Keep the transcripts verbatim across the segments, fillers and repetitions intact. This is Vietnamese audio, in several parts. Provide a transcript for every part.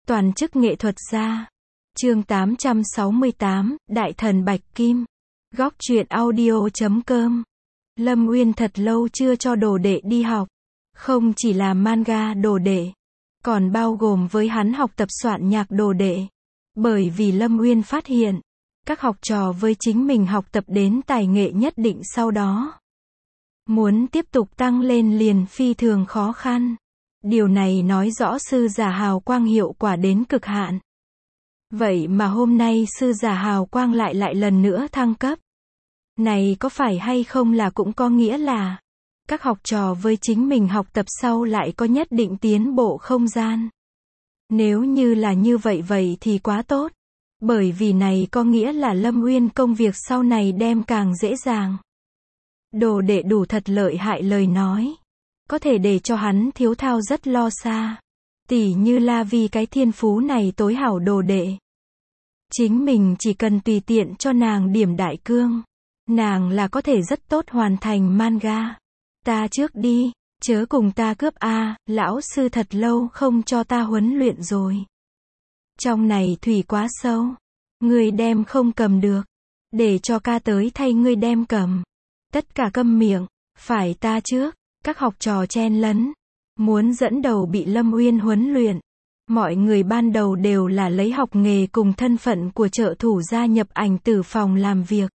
Toàn chức nghệ thuật gia. Chương tám trăm sáu mươi tám, Đại thần Bạch Kim. Góc truyện audio chấm com. Lâm Uyên thật lâu chưa cho đồ đệ đi học. Không chỉ là manga đồ đệ, còn bao gồm với hắn học tập soạn nhạc đồ đệ. Bởi vì Lâm Uyên phát hiện, các học trò với chính mình học tập đến tài nghệ nhất định sau đó, muốn tiếp tục tăng lên liền phi thường khó khăn. Điều này nói rõ sư giả hào quang hiệu quả đến cực hạn. Vậy mà hôm nay sư giả hào quang lại lại lần nữa thăng cấp. Này có phải hay không là cũng có nghĩa là các học trò với chính mình học tập sau lại có nhất định tiến bộ không gian. Nếu như là như vậy vậy thì quá tốt. Bởi vì này có nghĩa là Lâm Uyên công việc sau này đem càng dễ dàng. Đồ đệ đủ thật lợi hại lời nói, có thể để cho hắn thiếu thao rất lo xa. Tỉ như La Vi cái thiên phú này tối hảo đồ đệ. Chính mình chỉ cần tùy tiện cho nàng điểm đại cương, nàng là có thể rất tốt hoàn thành manga. Ta trước đi, chớ cùng ta cướp a, lão sư thật lâu không cho ta huấn luyện rồi. Trong này thủy quá sâu, ngươi đem không cầm được, để cho ca tới thay ngươi đem cầm. Tất cả câm miệng, phải ta trước. Các học trò chen lấn, muốn dẫn đầu bị Lâm Uyên huấn luyện. Mọi người ban đầu đều là lấy học nghề cùng thân phận của trợ thủ gia nhập ảnh tử phòng làm việc.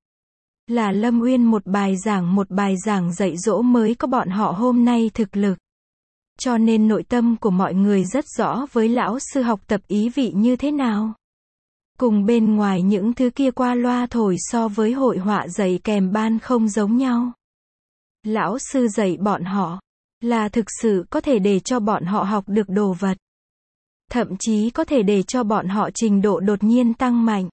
Là Lâm Uyên một bài giảng một bài giảng dạy dỗ mới có bọn họ hôm nay thực lực. Cho nên nội tâm của mọi người rất rõ với lão sư học tập ý vị như thế nào. Cùng bên ngoài những thứ kia qua loa thổi so với hội họa dạy kèm ban không giống nhau. Lão sư dạy bọn họ, là thực sự có thể để cho bọn họ học được đồ vật. Thậm chí có thể để cho bọn họ trình độ đột nhiên tăng mạnh.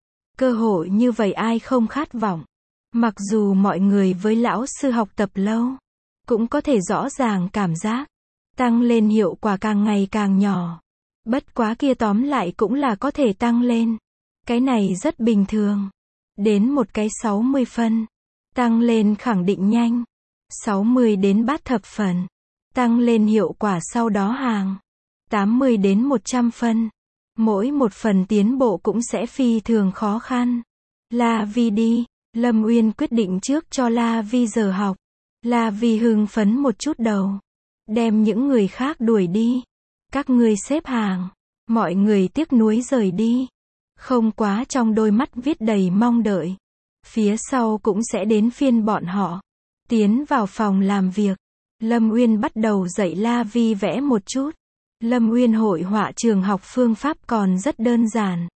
Cơ hội như vậy ai không khát vọng. Mặc dù mọi người với lão sư học tập lâu, cũng có thể rõ ràng cảm giác, tăng lên hiệu quả càng ngày càng nhỏ. Bất quá kia tóm lại cũng là có thể tăng lên. Cái này rất bình thường. Đến một cái sáu mươi phân, tăng lên khẳng định nhanh. sáu mươi đến bát thập phần, tăng lên hiệu quả sau đó hàng. tám mươi đến một trăm phân. Mỗi một phần tiến bộ cũng sẽ phi thường khó khăn. La Vi đi, Lâm Uyên quyết định trước cho La Vi giờ học. La Vi hưng phấn một chút đầu. Đem những người khác đuổi đi. Các ngươi xếp hàng. Mọi người tiếc nuối rời đi. Không quá trong đôi mắt viết đầy mong đợi. Phía sau cũng sẽ đến phiên bọn họ. Tiến vào phòng làm việc. Lâm Uyên bắt đầu dạy La Vi vẽ một chút. Lâm Uyên hội họa trường học phương pháp còn rất đơn giản.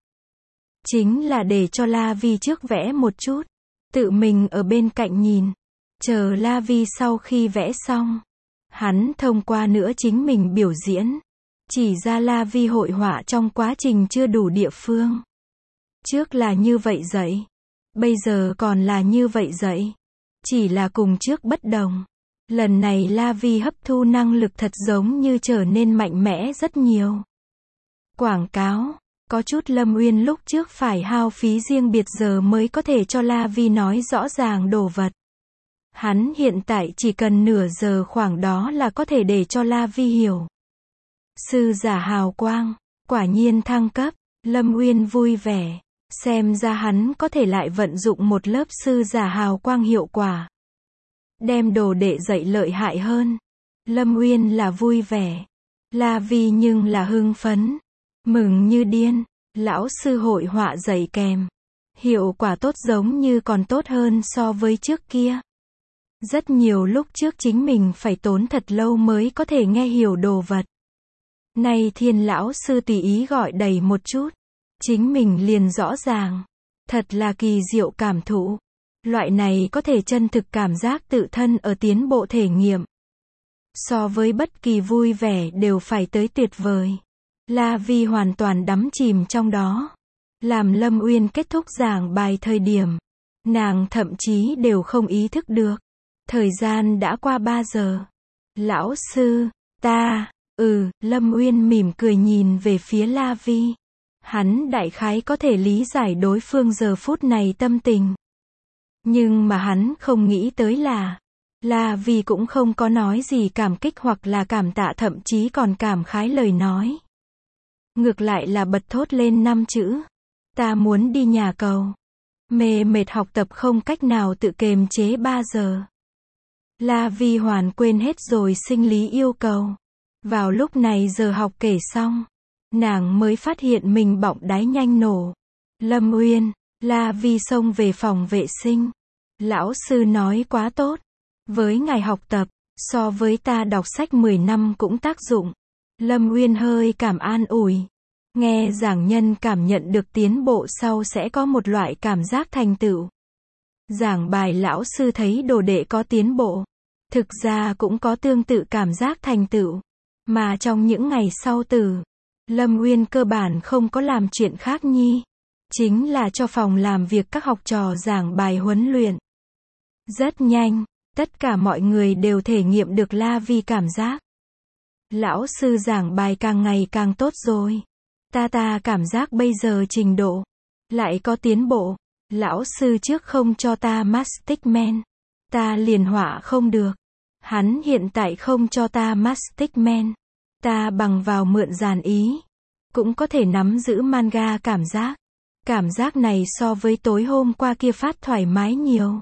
Chính là để cho La Vi trước vẽ một chút. Tự mình ở bên cạnh nhìn. Chờ La Vi sau khi vẽ xong. Hắn thông qua nữa chính mình biểu diễn. Chỉ ra La Vi hội họa trong quá trình chưa đủ địa phương. Trước là như vậy dạy. Bây giờ còn là như vậy dạy. Chỉ là cùng trước bất đồng. Lần này La Vi hấp thu năng lực thật giống như trở nên mạnh mẽ rất nhiều. Quảng cáo. Có chút Lâm Uyên lúc trước phải hao phí riêng biệt giờ mới có thể cho La Vi nói rõ ràng đồ vật. Hắn hiện tại chỉ cần nửa giờ khoảng đó là có thể để cho La Vi hiểu. Sư giả hào quang. Quả nhiên thăng cấp. Lâm Uyên vui vẻ. Xem ra hắn có thể lại vận dụng một lớp sư giả hào quang hiệu quả. Đem đồ đệ dạy lợi hại hơn. Lâm Uyên là vui vẻ. La Vi nhưng là hưng phấn. Mừng như điên. Lão sư hội họa dạy kèm. Hiệu quả tốt giống như còn tốt hơn so với trước kia. Rất nhiều lúc trước chính mình phải tốn thật lâu mới có thể nghe hiểu đồ vật. Nay thiên lão sư tùy ý gọi đầy một chút. Chính mình liền rõ ràng. Thật là kỳ diệu cảm thụ. Loại này có thể chân thực cảm giác tự thân ở tiến bộ thể nghiệm. So với bất kỳ vui vẻ đều phải tới tuyệt vời. La Vi hoàn toàn đắm chìm trong đó. Làm Lâm Uyên kết thúc giảng bài thời điểm. Nàng thậm chí đều không ý thức được. Thời gian đã qua ba giờ. Lão sư, ta, ừ, Lâm Uyên mỉm cười nhìn về phía La Vi. Hắn đại khái có thể lý giải đối phương giờ phút này tâm tình. Nhưng mà hắn không nghĩ tới là, La Vi cũng không có nói gì cảm kích hoặc là cảm tạ thậm chí còn cảm khái lời nói. ngược lại là bật thốt lên năm chữ. Ta muốn đi nhà cầu. Mê mệt học tập không cách nào tự kiềm chế ba giờ. La Vi hoàn quên hết rồi sinh lý yêu cầu. Vào lúc này giờ học kể xong, nàng mới phát hiện mình bọng đái nhanh nổ. Lâm Uyên, La Vi xông về phòng vệ sinh. Lão sư nói quá tốt. Với ngài học tập, so với ta đọc sách mười năm cũng tác dụng. Lâm Uyên hơi cảm an ủi. Nghe giảng nhân cảm nhận được tiến bộ sau sẽ có một loại cảm giác thành tựu. Giảng bài lão sư thấy đồ đệ có tiến bộ. Thực ra cũng có tương tự cảm giác thành tựu. Mà trong những ngày sau tử, Lâm Uyên cơ bản không có làm chuyện khác nhi. Chính là cho phòng làm việc các học trò giảng bài huấn luyện. Rất nhanh, tất cả mọi người đều thể nghiệm được La Vi cảm giác. Lão sư giảng bài càng ngày càng tốt rồi. Ta ta cảm giác bây giờ trình độ lại có tiến bộ. Lão sư trước không cho ta mastic men, ta liền họa không được. Hắn hiện tại không cho ta mastic men, ta bằng vào mượn dàn ý, cũng có thể nắm giữ manga cảm giác. Cảm giác này so với tối hôm qua kia phát thoải mái nhiều.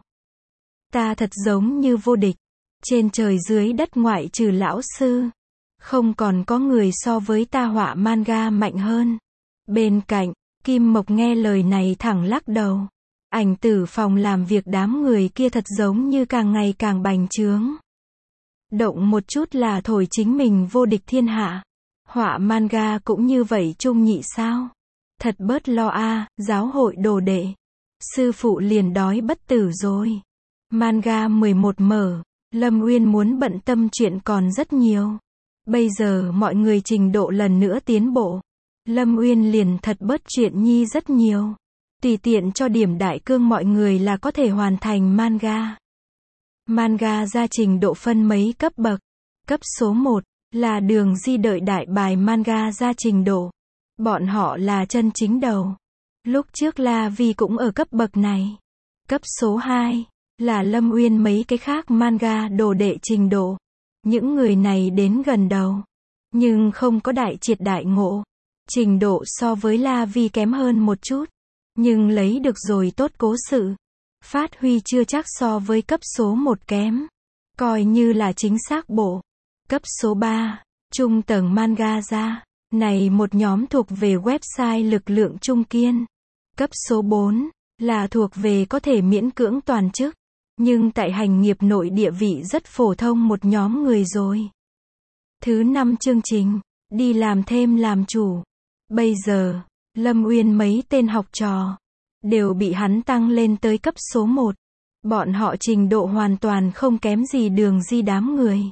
Ta thật giống như vô địch. Trên trời dưới đất ngoại trừ lão sư, không còn có người so với ta họa manga mạnh hơn. Bên cạnh, Kim Mộc nghe lời này thẳng lắc đầu. Ảnh tử phòng làm việc đám người kia thật giống như càng ngày càng bành trướng. Động một chút là thổi chính mình vô địch thiên hạ. Họa manga cũng như vậy chung nhị sao? Thật bớt lo a, giáo hội đồ đệ. Sư phụ liền đói bất tử rồi. Manga mười một mở, Lâm Uyên muốn bận tâm chuyện còn rất nhiều. Bây giờ mọi người trình độ lần nữa tiến bộ. Lâm Uyên liền thật bớt chuyện nhi rất nhiều. Tùy tiện cho điểm đại cương mọi người là có thể hoàn thành manga. Manga ra trình độ phân mấy cấp bậc. Cấp số một là Đường Di đợi đại bài manga ra trình độ. Bọn họ là chân chính đầu. Lúc trước La Vi cũng ở cấp bậc này. Cấp số hai là Lâm Uyên mấy cái khác manga đồ đệ trình độ. Những người này đến gần đầu, nhưng không có đại triệt đại ngộ. Trình độ so với La Vi kém hơn một chút, nhưng lấy được rồi tốt cố sự. Phát huy chưa chắc so với cấp số một kém. Coi như là chính xác bộ. Cấp số ba, trung tầng manga ra. Này một nhóm thuộc về website lực lượng trung kiên. Cấp số bốn là thuộc về có thể miễn cưỡng toàn chức, nhưng tại hành nghiệp nội địa vị rất phổ thông một nhóm người rồi. Thứ năm chương trình, đi làm thêm làm chủ. Bây giờ, Lâm Uyên mấy tên học trò đều bị hắn tăng lên tới cấp số một. Bọn họ trình độ hoàn toàn không kém gì Đường Di đám người.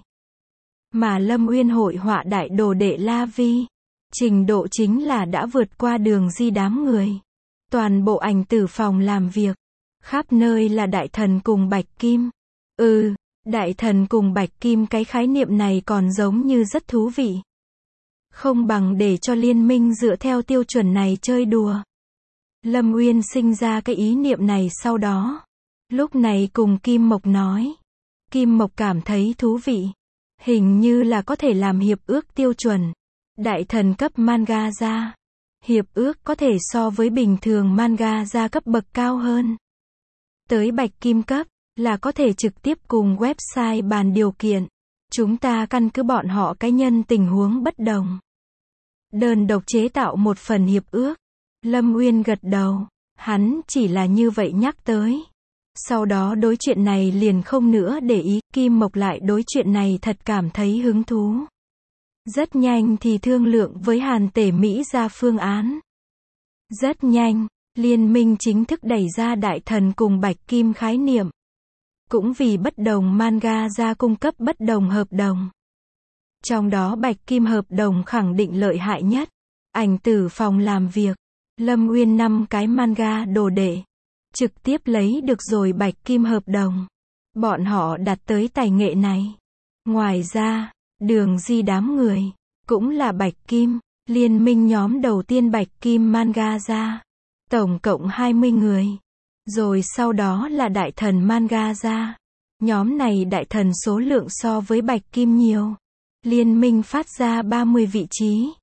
Mà Lâm Uyên hội họa đại đồ đệ La Vi, trình độ chính là đã vượt qua Đường Di đám người. Toàn bộ ảnh tử phòng làm việc, khắp nơi là đại thần cùng bạch kim. Ừ, đại thần cùng bạch kim cái khái niệm này còn giống như rất thú vị. Không bằng để cho liên minh dựa theo tiêu chuẩn này chơi đùa. Lâm Uyên sinh ra cái ý niệm này sau đó. Lúc này cùng Kim Mộc nói. Kim Mộc cảm thấy thú vị. Hình như là có thể làm hiệp ước tiêu chuẩn. Đại thần cấp manga ra. Hiệp ước có thể so với bình thường manga ra cấp bậc cao hơn. Tới bạch kim cấp, là có thể trực tiếp cùng website bàn điều kiện. Chúng ta căn cứ bọn họ cá nhân tình huống bất đồng. Đơn độc chế tạo một phần hiệp ước. Lâm Uyên gật đầu. Hắn chỉ là như vậy nhắc tới. Sau đó đối chuyện này liền không nữa để ý. Kim Mộc lại đối chuyện này thật cảm thấy hứng thú. Rất nhanh thì thương lượng với Hàn Tể Mỹ ra phương án. Rất nhanh, liên minh chính thức đẩy ra đại thần cùng bạch kim khái niệm. Cũng vì bất đồng manga ra cung cấp bất đồng hợp đồng. Trong đó bạch kim hợp đồng khẳng định lợi hại nhất. Ảnh tử phòng làm việc, Lâm Uyên năm cái manga đồ đệ. Trực tiếp lấy được rồi bạch kim hợp đồng. Bọn họ đặt tới tài nghệ này. Ngoài ra, Đường Di đám người, cũng là bạch kim, liên minh nhóm đầu tiên bạch kim manga ra. Tổng cộng hai mươi người. Rồi sau đó là đại thần manga ra. Nhóm này đại thần số lượng so với bạch kim nhiều. Liên minh phát ra ba mươi vị trí.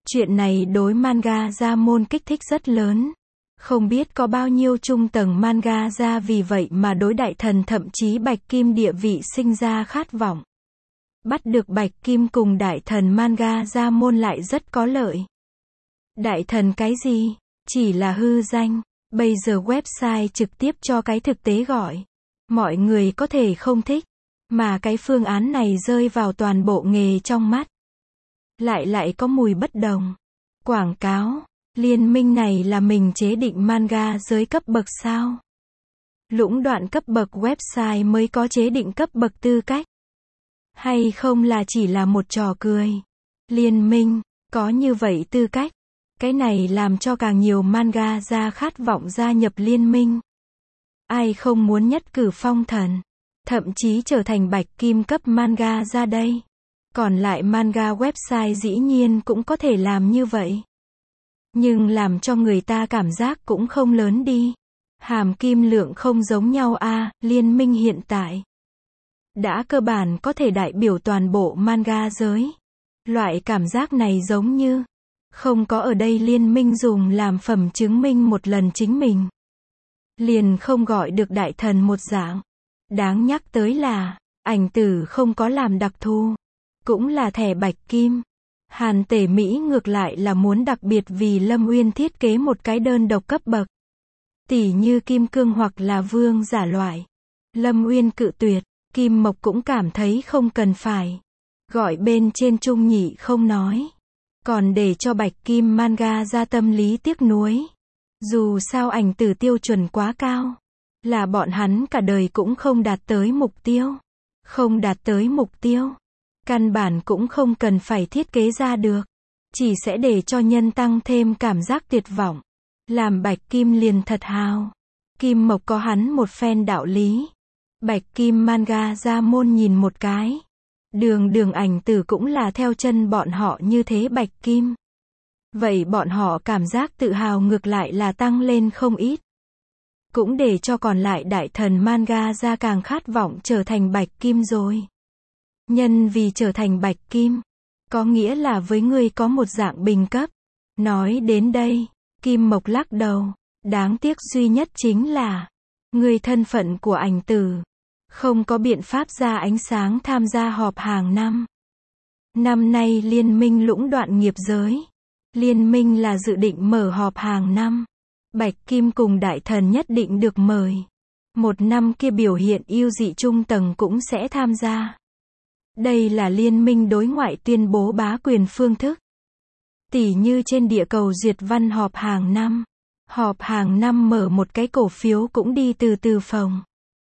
Chuyện này đối manga gia môn kích thích rất lớn. Không biết có bao nhiêu trung tầng manga gia vì vậy mà đối đại thần thậm chí Bạch Kim địa vị sinh ra khát vọng. Bắt được Bạch Kim cùng đại thần manga gia môn lại rất có lợi. Đại thần cái gì? Chỉ là hư danh. Bây giờ website trực tiếp cho cái thực tế gọi. Mọi người có thể không thích. Mà cái phương án này rơi vào toàn bộ nghề trong mắt. Lại lại có mùi bất đồng. Quảng cáo. Liên minh này là mình chế định manga giới cấp bậc sao? Lũng đoạn cấp bậc website mới có chế định cấp bậc tư cách. Hay không là chỉ là một trò cười? Liên minh, có như vậy tư cách. Cái này làm cho càng nhiều manga ra khát vọng gia nhập liên minh. Ai không muốn nhất cử phong thần, thậm chí trở thành Bạch Kim cấp manga ra đây. Còn lại manga website dĩ nhiên cũng có thể làm như vậy. Nhưng làm cho người ta cảm giác cũng không lớn đi. Hàm kim lượng không giống nhau a, à, liên minh hiện tại đã cơ bản có thể đại biểu toàn bộ manga giới. Loại cảm giác này giống như không có ở đây liên minh dùng làm phẩm chứng minh một lần chính mình. Liền không gọi được đại thần một dạng. Đáng nhắc tới là, ảnh tử không có làm đặc thù. Cũng là thẻ Bạch Kim. Hàn Tể Mỹ ngược lại là muốn đặc biệt vì Lâm Uyên thiết kế một cái đơn độc cấp bậc. Tỉ như Kim Cương hoặc là Vương giả loại. Lâm Uyên cự tuyệt, Kim Mộc cũng cảm thấy không cần phải. Gọi bên trên Trung Nhị không nói. Còn để cho Bạch Kim manga ra tâm lý tiếc nuối. Dù sao ảnh tử tiêu chuẩn quá cao. Là bọn hắn cả đời cũng không đạt tới mục tiêu. Không đạt tới mục tiêu. Căn bản cũng không cần phải thiết kế ra được. Chỉ sẽ để cho nhân tăng thêm cảm giác tuyệt vọng. Làm Bạch Kim liền thật hào. Kim Mộc có hắn một phen đạo lý. Bạch Kim manga ra môn nhìn một cái. Đường đường ảnh tử cũng là theo chân bọn họ như thế Bạch Kim. Vậy bọn họ cảm giác tự hào ngược lại là tăng lên không ít. Cũng để cho còn lại đại thần manga ra càng khát vọng trở thành Bạch Kim rồi. Nhân vì trở thành Bạch Kim, có nghĩa là với ngươi có một dạng bình cấp. Nói đến đây, Kim Mộc lắc đầu. Đáng tiếc duy nhất chính là, ngươi thân phận của ảnh tử. Không có biện pháp ra ánh sáng tham gia họp hàng năm. Năm nay liên minh lũng đoạn nghiệp giới. Liên minh là dự định mở họp hàng năm. Bạch Kim cùng đại thần nhất định được mời. Một năm kia biểu hiện yêu dị trung tầng cũng sẽ tham gia. Đây là liên minh đối ngoại tuyên bố bá quyền phương thức. Tỉ như trên địa cầu duyệt văn họp hàng năm. Họp hàng năm mở một cái cổ phiếu cũng đi từ từ phòng.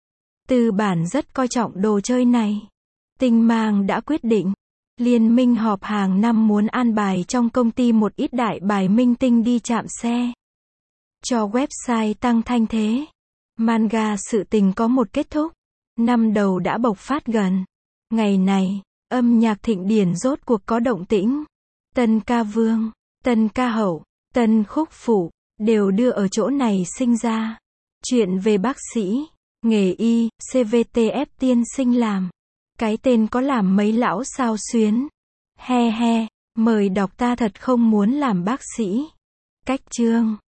Tư bản rất coi trọng đồ chơi này. Tinh Mang đã quyết định. Liên minh họp hàng năm muốn an bài trong công ty một ít đại bài minh tinh đi chạm xe. Cho website tăng thanh thế. Manga sự tình có một kết thúc. Năm đầu đã bộc phát gần. Ngày này, âm nhạc thịnh điển rốt cuộc có động tĩnh. Tân ca vương, tân ca hậu, tân khúc phụ, đều đưa ở chỗ này sinh ra. Chuyện về bác sĩ, nghề y, xê vê tê ép tiên sinh làm. Cái tên có làm mấy lão sao xuyến. He he, mời đọc ta thật không muốn làm bác sĩ. Cách chương